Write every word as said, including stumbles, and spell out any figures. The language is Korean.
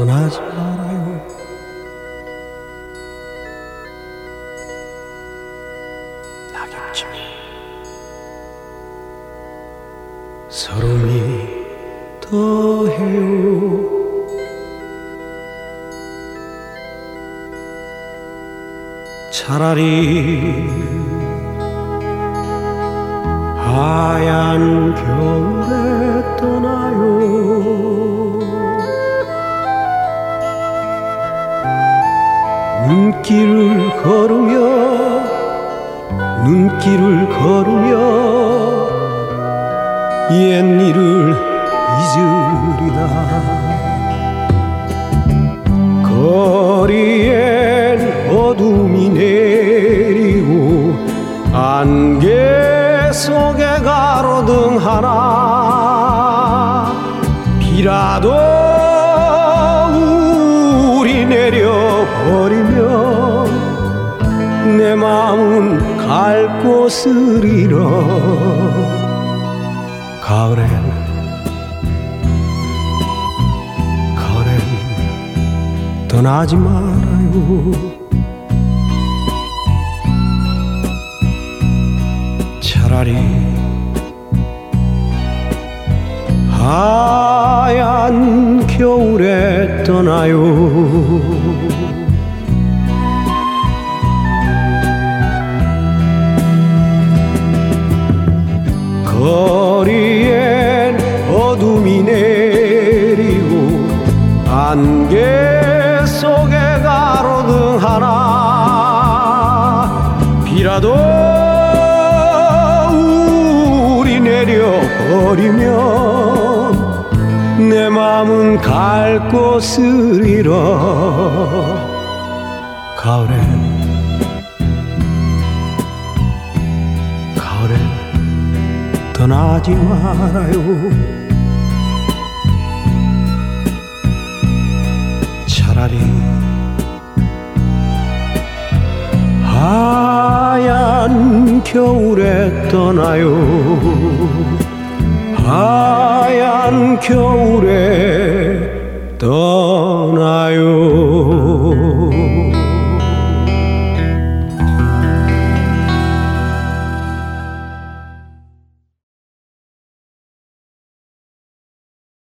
떠나지 말아요. 낙엽쯤이 서름이 더해요. 차라리 하얀 겨울에 떠나요. 눈길을 걸으며 눈길을 걸으며 옛일을 잊으리라. 거리엔 어둠이 내리고 안개 속에 가로등 하나. 비라도 우리 내려버리면 내 마음은 갈 곳을 잃어. 가을엔 가을엔 떠나지 말아요. 차라리 하얀 겨울에 떠나요. 거리엔 어둠이 내리고 안개 속에 가로등 하나. 비라도 우리 내려버리면 내 맘은 갈 곳을 잃어. 가을엔 가을엔 떠나지 말아요. 차라리 하얀 겨울에 떠나요. 하얀 겨울에 떠나요.